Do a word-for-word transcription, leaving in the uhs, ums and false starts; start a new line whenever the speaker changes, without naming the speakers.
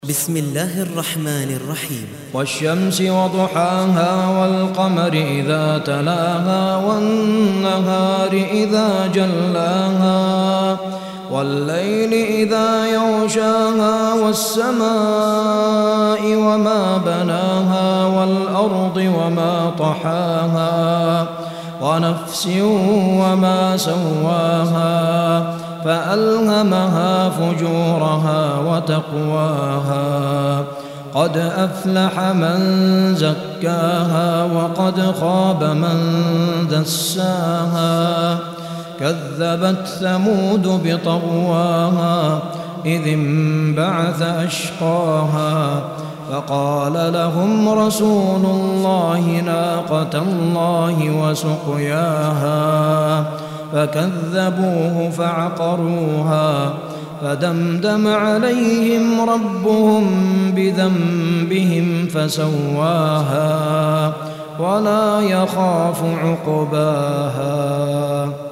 بسم الله الرحمن الرحيم.
والشمس وضحاها والقمر إذا تلاها والنهار إذا جلاها والليل إذا يغشاها والسماء وما بناها والأرض وما طحاها ونفس وما سواها فألهمها فجورها وتقواها قد أفلح من زكاها وقد خاب من دساها كذبت ثمود بطغواها إذ انبعث أشقاها فقال لهم رسول الله ناقة الله وسقياها فكذبوه فعقروها فدمدم عليهم ربهم بذنبهم فسواها ولا يخاف عقباها.